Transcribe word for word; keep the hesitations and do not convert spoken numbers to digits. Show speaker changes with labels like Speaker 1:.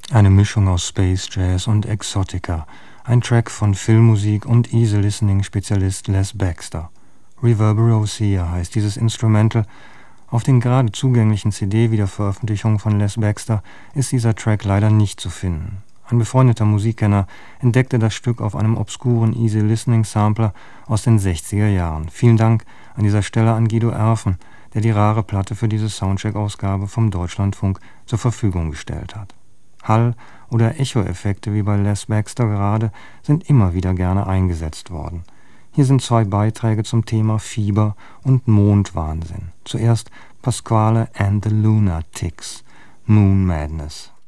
Speaker 1: Eine Mischung aus Space Jazz und Exotica, ein Track von Filmmusik und Easy-Listening-Spezialist Les Baxter. Reverberosea heißt dieses Instrumental. Auf den gerade zugänglichen C D-Wiederveröffentlichungen von Les Baxter ist dieser Track leider nicht zu finden. Ein befreundeter Musikkenner entdeckte das Stück auf einem obskuren Easy-Listening-Sampler aus den sechziger Jahren. Vielen Dank an dieser Stelle an Guido Erfen, der die rare Platte für diese Soundcheck-Ausgabe vom Deutschlandfunk zur Verfügung gestellt hat. Hall- oder Echo-Effekte wie bei Les Baxter gerade sind immer wieder gerne eingesetzt worden. Hier sind zwei Beiträge zum Thema Fieber und Mondwahnsinn. Zuerst Pasquale and the Lunatics, Moon Madness.